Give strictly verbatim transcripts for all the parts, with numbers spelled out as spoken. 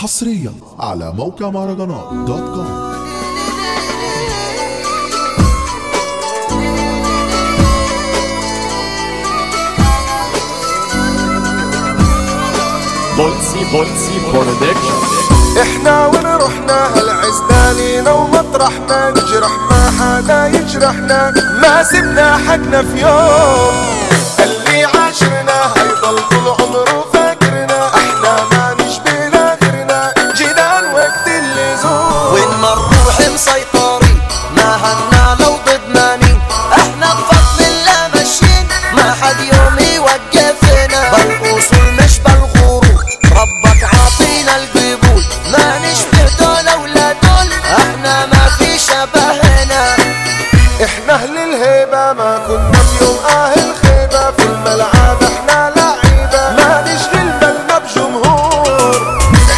حصريا على موقع مهرجانات دوت كوم. بولسي بولسي برودكشن. احنا وين رحنا هالعزنا لينا ومطرح ما نجرح ما حدا يجرحنا، ما سبنا حقنا في يوم. اللي عاشرنا هيضل طول عمره فاكرنا، احنا ما نشبهنا غيرنا، جينا وقت اللزوم. وين ما نروح مسيطرين ما هنا لو ضدنانين، احنا بفضل الله ماشيين ما حد يوم يوقفنا، بالاصول مش بالغرور ربك عاطينا القبول، ما نشبه دول ولا دول احنا ما في شبهنا. احنا اهل الهيبة ما كنا بيوم اهل خيبة، في الملعب احنا لعيبة ما نشغل بالنا بجمهور.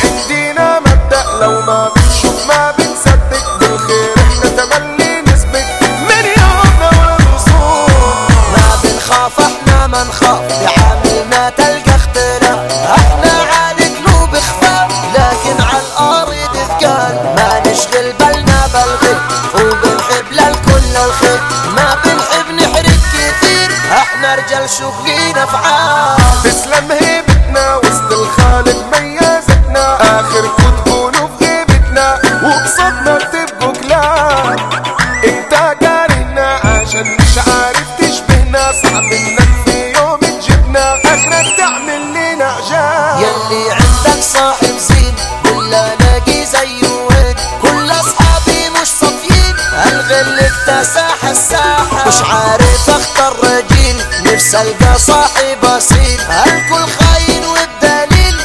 عندنا مبدأ لو ما بنشوف ما بنصدق، بالخير احنا تملي نسبق من يومنا والوصول. ما بنخاف احنا ما نخاف بعاملنا تلقى اختلاف، احنا عالي قلوب خفاف لكن على الارض ثقال، ما نشغل بالنا بالغير وبنحب للكل الخير، ما بنحب نحرق كثير احنا رجال شغلين افعال. تسلم هيبتنا وسط الخالق ميزتنا، اخركم تكونوا في غيبتنا وبصدنا بتبقوا كلام. انت كارهنا عشان مش عارف تشبهنا، صعب انك في يوم تجيبنا اخرك تعمل لنا عجاب. يلي عندك صاحب زين ولا لاقي زيه وين، كل اصحابي مش صافيين الغل اكتساح الساحة، مش عارف اختار رجيل نفسي القى صاحب اصيل، الكل خاين وبدليل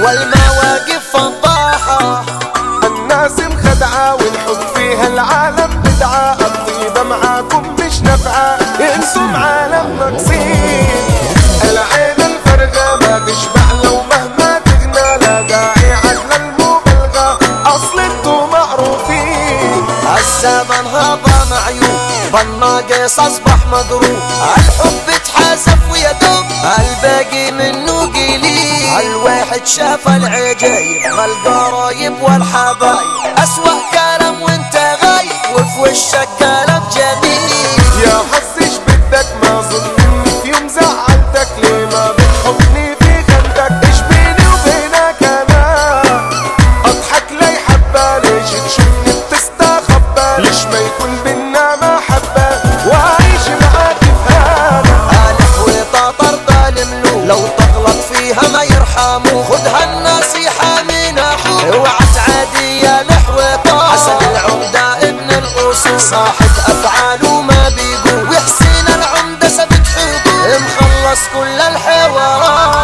والمواقف فضاحة. الناس مخدعة والحب فيها العالم بدعة، الطيبة معاكم مش نفعة انتم عالم ناقصين. العين الفرغة ما تشبع لو مهما تغنى، لا داعي عدل المبالغة اصل انتم معروفين. الزمن هذا معيوب بالناقص اصبح مضروب، الحب اتحاسف ويدوب الباقي منه قليل، الواحد شاف العجايب ما القرايب والحبايب، اسوأ كلام وانت غايب وفي وشك كلام جميل. يا حظ ايش بدك ما ظنني في يوم زعلتك، ليه ما بتحطني في خندك، ايش بيني وبينك انا اضحك لي حبة، ليش تشوفني بتستخبى، ليش ما يكون بينا محبة واعيش معاك في هذا. الح وطاطر ظالم لو تغلط فيها ما يرحموه، خذ هالنصيحة من اخوك اوعى تعادي يا لحوطه، حسن العمدة ابن الاصول صاحب افعاله ما بيقول، وحسين العمدة ثبت حدود مخلص كل الحوارات.